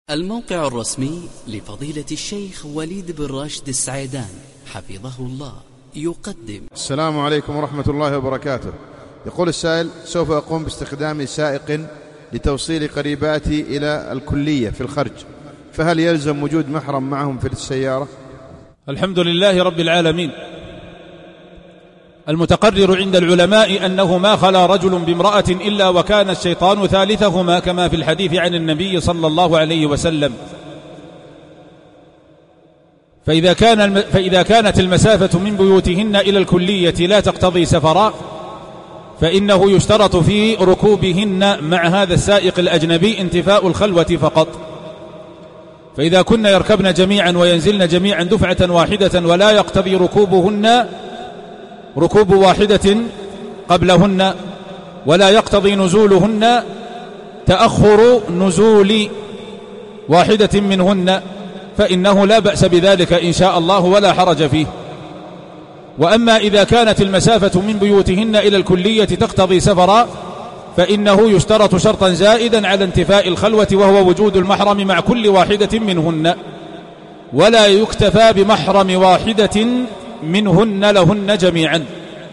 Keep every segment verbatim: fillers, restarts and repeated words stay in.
الموقع الرسمي لفضيلة الشيخ وليد بن راشد السعيدان حفظه الله يقدم. السلام عليكم ورحمة الله وبركاته. يقول السائل: سوف أقوم باستخدام سائق لتوصيل قريباتي إلى الكلية في الخرج، فهل يلزم وجود محرم معهم في السيارة؟ الحمد لله رب العالمين. المتقرر عند العلماء أنه ما خلا رجل بامرأة إلا وكان الشيطان ثالثهما، كما في الحديث عن النبي صلى الله عليه وسلم. فإذا, كان فإذا كانت المسافة من بيوتهن إلى الكلية لا تقتضي سفرا، فإنه يشترط في ركوبهن مع هذا السائق الأجنبي انتفاء الخلوة فقط. فإذا كن يركبن جميعا وينزلن جميعا دفعة واحدة ولا يقتضي ركوبهن ركوب واحدة قبلهن، ولا يقتضي نزولهن تأخر نزول واحدة منهن، فإنه لا بأس بذلك إن شاء الله ولا حرج فيه. وأما إذا كانت المسافة من بيوتهن إلى الكلية تقتضي سفرا، فإنه يشترط شرطا زائدا على انتفاء الخلوة، وهو وجود المحرم مع كل واحدة منهن، ولا يكتفى بمحرم واحدة منهن لهن جميعا.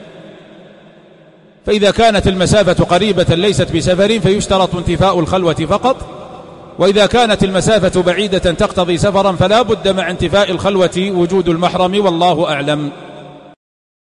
فإذا كانت المسافة قريبة ليست بسفر فيشترط انتفاء الخلوة فقط، وإذا كانت المسافة بعيدة تقتضي سفرا فلا بد مع انتفاء الخلوة وجود المحرم، والله أعلم.